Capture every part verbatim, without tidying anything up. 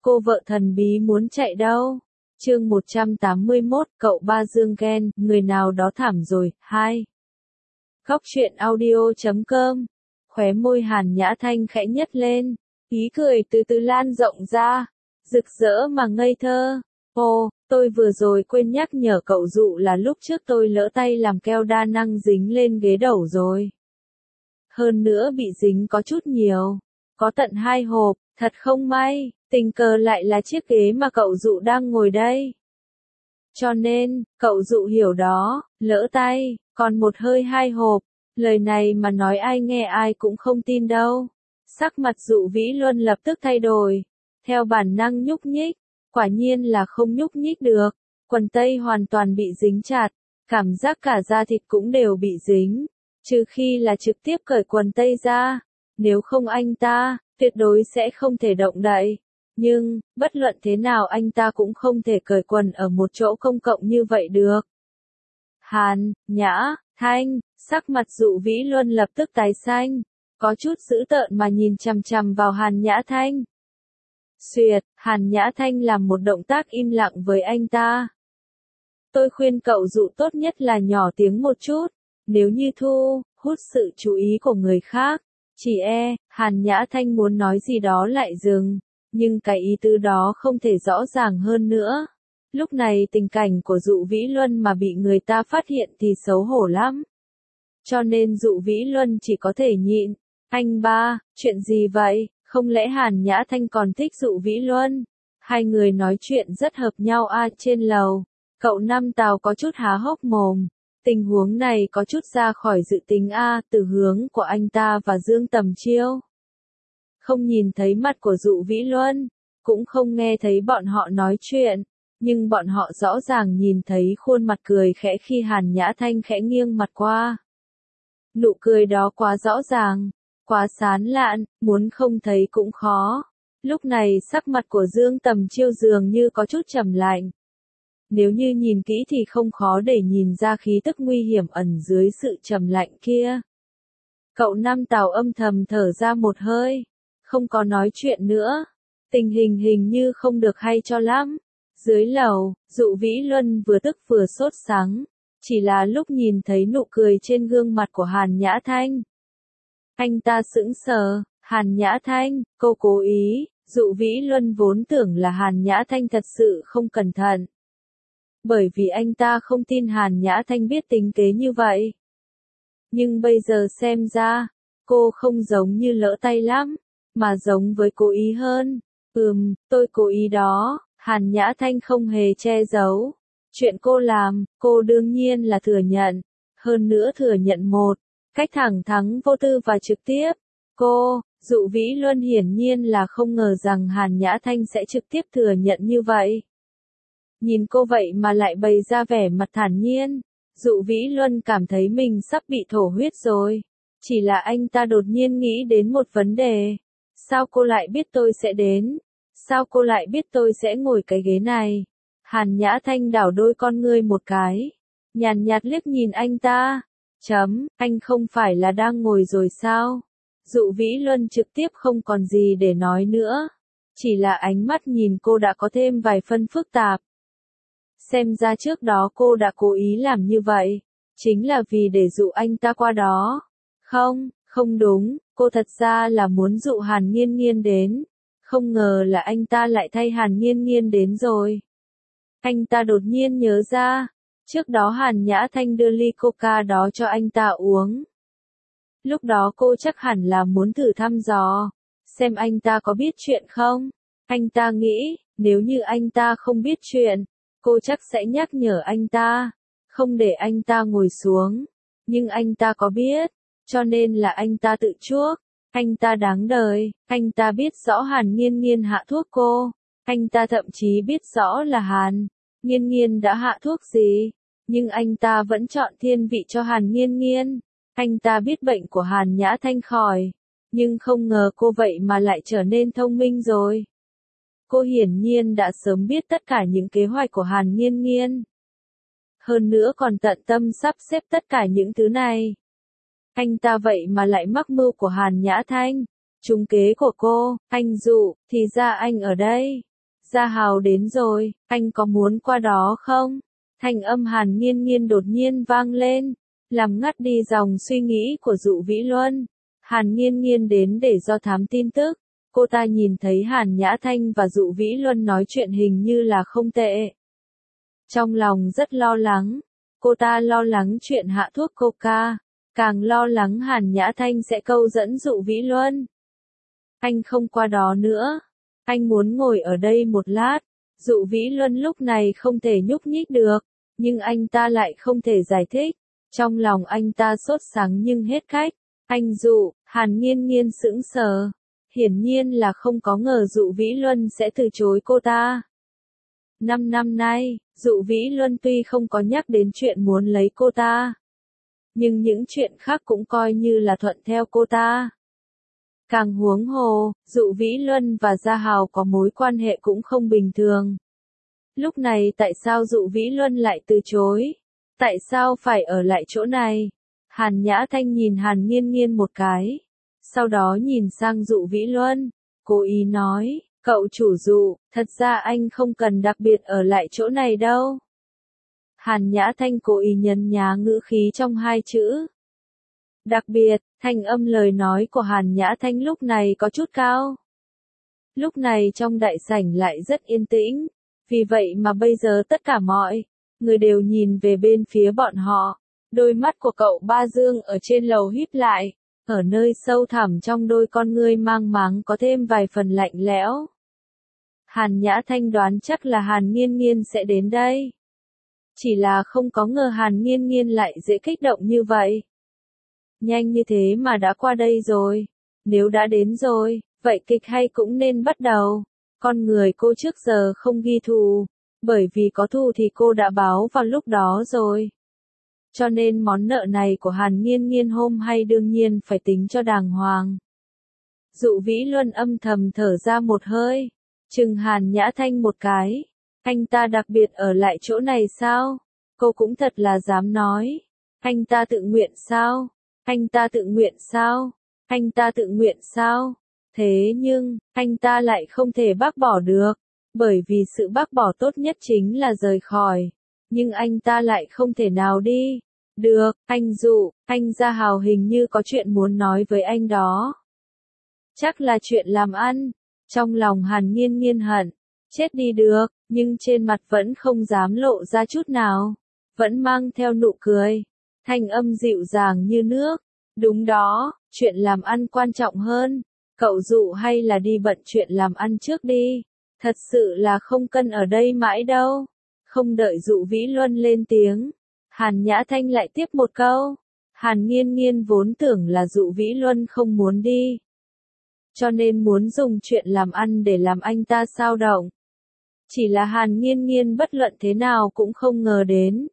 Cô vợ thần bí muốn chạy đâu? Chương một trăm tám mươi mốt, cậu ba Dương ghen, người nào đó thảm rồi, hai. Góc truyện audio chấm com. Khóe môi Hàn Nhã Thanh khẽ nhếch lên, ý cười từ từ lan rộng ra, rực rỡ mà ngây thơ. Ồ, tôi vừa rồi quên nhắc nhở cậu Dụ là lúc trước tôi lỡ tay làm keo đa năng dính lên ghế đầu rồi. Hơn nữa bị dính có chút nhiều, có tận hai hộp, thật không may, tình cờ lại là chiếc ghế mà cậu Dụ đang ngồi đây. Cho nên, cậu Dụ hiểu đó, lỡ tay, còn một hơi hai hộp, lời này mà nói ai nghe ai cũng không tin đâu. Sắc mặt Dụ Vĩ Luân lập tức thay đổi, theo bản năng nhúc nhích, quả nhiên là không nhúc nhích được, quần tây hoàn toàn bị dính chặt, cảm giác cả da thịt cũng đều bị dính, trừ khi là trực tiếp cởi quần tây ra, nếu không anh ta, tuyệt đối sẽ không thể động đậy. Nhưng, bất luận thế nào anh ta cũng không thể cởi quần ở một chỗ công cộng như vậy được. Hàn, Nhã, Thanh, sắc mặt Dụ Vĩ Luân lập tức tái xanh, có chút dữ tợn mà nhìn chằm chằm vào Hàn Nhã Thanh. Xuyệt, Hàn Nhã Thanh làm một động tác im lặng với anh ta. Tôi khuyên cậu Dụ tốt nhất là nhỏ tiếng một chút, nếu như thu hút sự chú ý của người khác. Chỉ e, Hàn Nhã Thanh muốn nói gì đó lại dừng, nhưng cái ý tứ đó không thể rõ ràng hơn nữa. Lúc này tình cảnh của Dụ Vĩ Luân mà bị người ta phát hiện thì xấu hổ lắm. Cho nên Dụ Vĩ Luân chỉ có thể nhịn. Anh ba, chuyện gì vậy? Không lẽ Hàn Nhã Thanh còn thích Dụ Vĩ Luân? Hai người nói chuyện rất hợp nhau a trên lầu. Cậu Năm Tào có chút há hốc mồm. Tình huống này có chút ra khỏi dự tính a từ hướng của anh ta và Dương Tầm Chiêu. Không nhìn thấy mặt của Dụ Vĩ Luân, cũng không nghe thấy bọn họ nói chuyện, nhưng bọn họ rõ ràng nhìn thấy khuôn mặt cười khẽ khi Hàn Nhã Thanh khẽ nghiêng mặt qua. Nụ cười đó quá rõ ràng, quá sán lạn, muốn không thấy cũng khó. Lúc này sắc mặt của Dương Tầm Chiêu dường như có chút trầm lạnh. Nếu như nhìn kỹ thì không khó để nhìn ra khí tức nguy hiểm ẩn dưới sự trầm lạnh kia. Cậu Năm Tào âm thầm thở ra một hơi, không có nói chuyện nữa. Tình hình hình như không được hay cho lắm. Dưới lầu, Dụ Vĩ Luân vừa tức vừa sốt sắng, chỉ là lúc nhìn thấy nụ cười trên gương mặt của Hàn Nhã Thanh. Anh ta sững sờ, Hàn Nhã Thanh, cô cố ý. Dụ Vĩ Luân vốn tưởng là Hàn Nhã Thanh thật sự không cẩn thận. Bởi vì anh ta không tin Hàn Nhã Thanh biết tính kế như vậy. Nhưng bây giờ xem ra, cô không giống như lỡ tay lắm, mà giống với cố ý hơn. Ừm, tôi cố ý đó, Hàn Nhã Thanh không hề che giấu. Chuyện cô làm, cô đương nhiên là thừa nhận. Hơn nữa thừa nhận một cách thẳng thắn vô tư và trực tiếp. Cô, Dụ Vĩ Luân hiển nhiên là không ngờ rằng Hàn Nhã Thanh sẽ trực tiếp thừa nhận như vậy. Nhìn cô vậy mà lại bày ra vẻ mặt thản nhiên, Dụ Vĩ Luân cảm thấy mình sắp bị thổ huyết rồi. Chỉ là anh ta đột nhiên nghĩ đến một vấn đề. Sao cô lại biết tôi sẽ đến? Sao cô lại biết tôi sẽ ngồi cái ghế này? Hàn Nhã Thanh đảo đôi con ngươi một cái, nhàn nhạt liếc nhìn anh ta. Chấm, anh không phải là đang ngồi rồi sao? Dụ Vĩ Luân trực tiếp không còn gì để nói nữa. Chỉ là ánh mắt nhìn cô đã có thêm vài phân phức tạp. Xem ra trước đó cô đã cố ý làm như vậy, chính là vì để dụ anh ta qua đó. Không, không đúng, cô thật ra là muốn dụ Hàn Nghiên Nghiên đến. Không ngờ là anh ta lại thay Hàn Nghiên Nghiên đến rồi. Anh ta đột nhiên nhớ ra, trước đó Hàn Nhã Thanh đưa ly coca đó cho anh ta uống. Lúc đó cô chắc hẳn là muốn thử thăm dò, xem anh ta có biết chuyện không. Anh ta nghĩ, nếu như anh ta không biết chuyện, cô chắc sẽ nhắc nhở anh ta, không để anh ta ngồi xuống. Nhưng anh ta có biết, cho nên là anh ta tự chuốc. Anh ta đáng đời, anh ta biết rõ Hàn Nghiên Nghiên hạ thuốc cô. Anh ta thậm chí biết rõ là Hàn Nghiên Nghiên đã hạ thuốc gì. Nhưng anh ta vẫn chọn thiên vị cho Hàn Nghiên Nghiên. Anh ta biết bệnh của Hàn Nhã Thanh khỏi. Nhưng không ngờ cô vậy mà lại trở nên thông minh rồi. Cô hiển nhiên đã sớm biết tất cả những kế hoạch của Hàn Nghiên Nghiên. Hơn nữa còn tận tâm sắp xếp tất cả những thứ này. Anh ta vậy mà lại mắc mưu của Hàn Nhã Thanh. Trúng kế của cô, anh Dụ, thì ra anh ở đây. Gia Hào đến rồi, anh có muốn qua đó không? Thanh âm Hàn Nghiên Nghiên đột nhiên vang lên, làm ngắt đi dòng suy nghĩ của Dụ Vĩ Luân. Hàn Nghiên Nghiên đến để do thám tin tức, cô ta nhìn thấy Hàn Nhã Thanh và Dụ Vĩ Luân nói chuyện hình như là không tệ. Trong lòng rất lo lắng, cô ta lo lắng chuyện hạ thuốc coca, càng lo lắng Hàn Nhã Thanh sẽ câu dẫn Dụ Vĩ Luân. Anh không qua đó nữa, anh muốn ngồi ở đây một lát. Dụ Vĩ Luân lúc này không thể nhúc nhích được, nhưng anh ta lại không thể giải thích. Trong lòng anh ta sốt sắng nhưng hết cách. Anh Dụ, Hàn Nghiên Nghiên sững sờ. Hiển nhiên là không có ngờ Dụ Vĩ Luân sẽ từ chối cô ta. Năm năm nay, Dụ Vĩ Luân tuy không có nhắc đến chuyện muốn lấy cô ta, nhưng những chuyện khác cũng coi như là thuận theo cô ta. Càng huống hồ, Dụ Vĩ Luân và Gia Hào có mối quan hệ cũng không bình thường. Lúc này tại sao Dụ Vĩ Luân lại từ chối? Tại sao phải ở lại chỗ này? Hàn Nhã Thanh nhìn Hàn Nghiên Nghiên một cái, sau đó nhìn sang Dụ Vĩ Luân, cố ý nói, cậu chủ Dụ, thật ra anh không cần đặc biệt ở lại chỗ này đâu. Hàn Nhã Thanh cố ý nhấn nhá ngữ khí trong hai chữ. Đặc biệt, thanh âm lời nói của Hàn Nhã Thanh lúc này có chút cao. Lúc này trong đại sảnh lại rất yên tĩnh, vì vậy mà bây giờ tất cả mọi người đều nhìn về bên phía bọn họ. Đôi mắt của cậu Ba Dương ở trên lầu híp lại, ở nơi sâu thẳm trong đôi con ngươi mang máng có thêm vài phần lạnh lẽo. Hàn Nhã Thanh đoán chắc là Hàn Nghiên Nghiên sẽ đến đây. Chỉ là không có ngờ Hàn Nghiên Nghiên lại dễ kích động như vậy. Nhanh như thế mà đã qua đây rồi. Nếu đã đến rồi, vậy kịch hay cũng nên bắt đầu. Con người cô trước giờ không ghi thù, bởi vì có thù thì cô đã báo vào lúc đó rồi. Cho nên món nợ này của Hàn Nghiên Nghiên hôm hay đương nhiên phải tính cho đàng hoàng. Dụ Vĩ Luân âm thầm thở ra một hơi, chừng Hàn Nhã Thanh một cái. Anh ta đặc biệt ở lại chỗ này sao? Cô cũng thật là dám nói. Anh ta tự nguyện sao? Anh ta tự nguyện sao? Anh ta tự nguyện sao? Thế nhưng, anh ta lại không thể bác bỏ được, bởi vì sự bác bỏ tốt nhất chính là rời khỏi. Nhưng anh ta lại không thể nào đi. Được, anh Dụ, anh Gia Hào hình như có chuyện muốn nói với anh đó. Chắc là chuyện làm ăn. Trong lòng Hàn Nghiên Nghiên hận, chết đi được, nhưng trên mặt vẫn không dám lộ ra chút nào. Vẫn mang theo nụ cười. Thanh âm dịu dàng như nước. Đúng đó, chuyện làm ăn quan trọng hơn. Cậu Dụ hay là đi bận chuyện làm ăn trước đi. Thật sự là không cần ở đây mãi đâu. Không đợi Dụ Vĩ Luân lên tiếng, Hàn Nhã Thanh lại tiếp một câu. Hàn Nghiên Nghiên vốn tưởng là Dụ Vĩ Luân không muốn đi, cho nên muốn dùng chuyện làm ăn để làm anh ta xao động. Chỉ là Hàn Nghiên Nghiên bất luận thế nào cũng không ngờ đến.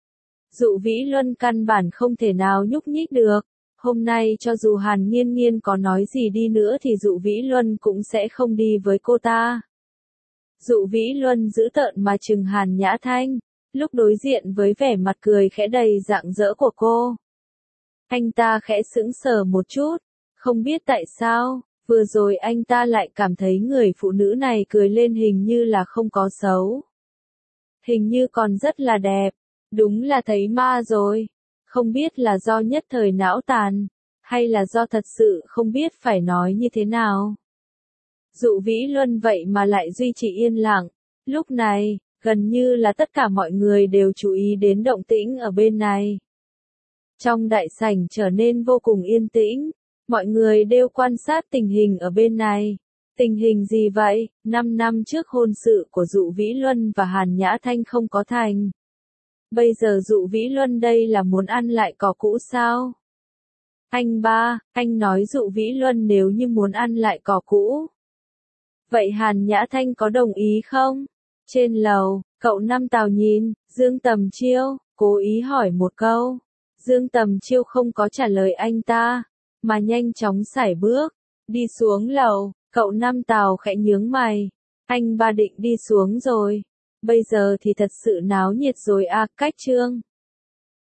Dụ Vĩ Luân căn bản không thể nào nhúc nhích được. Hôm nay cho dù Hàn Nghiên Nghiên có nói gì đi nữa thì Dụ Vĩ Luân cũng sẽ không đi với cô ta. Dụ Vĩ Luân giữ tợn mà chừng Hàn Nhã Thanh, lúc đối diện với vẻ mặt cười khẽ đầy rạng rỡ của cô. Anh ta khẽ sững sờ một chút, không biết tại sao, vừa rồi anh ta lại cảm thấy người phụ nữ này cười lên hình như là không có xấu. Hình như còn rất là đẹp, đúng là thấy ma rồi. Không biết là do nhất thời não tàn, hay là do thật sự không biết phải nói như thế nào. Dụ Vĩ Luân vậy mà lại duy trì yên lặng. Lúc này, gần như là tất cả mọi người đều chú ý đến động tĩnh ở bên này. Trong đại sảnh trở nên vô cùng yên tĩnh. Mọi người đều quan sát tình hình ở bên này. Tình hình gì vậy? Năm năm trước hôn sự của Dụ Vĩ Luân và Hàn Nhã Thanh không có thành. Bây giờ Dụ Vĩ Luân đây là muốn ăn lại cỏ cũ sao? Anh ba, anh nói Dụ Vĩ Luân nếu như muốn ăn lại cỏ cũ. Vậy Hàn Nhã Thanh có đồng ý không? Trên lầu, cậu Năm Tào nhìn Dương Tầm Chiêu, cố ý hỏi một câu. Dương Tầm Chiêu không có trả lời anh ta, mà nhanh chóng sải bước, đi xuống lầu. Cậu Năm Tào khẽ nhướng mày. Anh ba định đi xuống rồi. Bây giờ thì thật sự náo nhiệt rồi à, cách trương.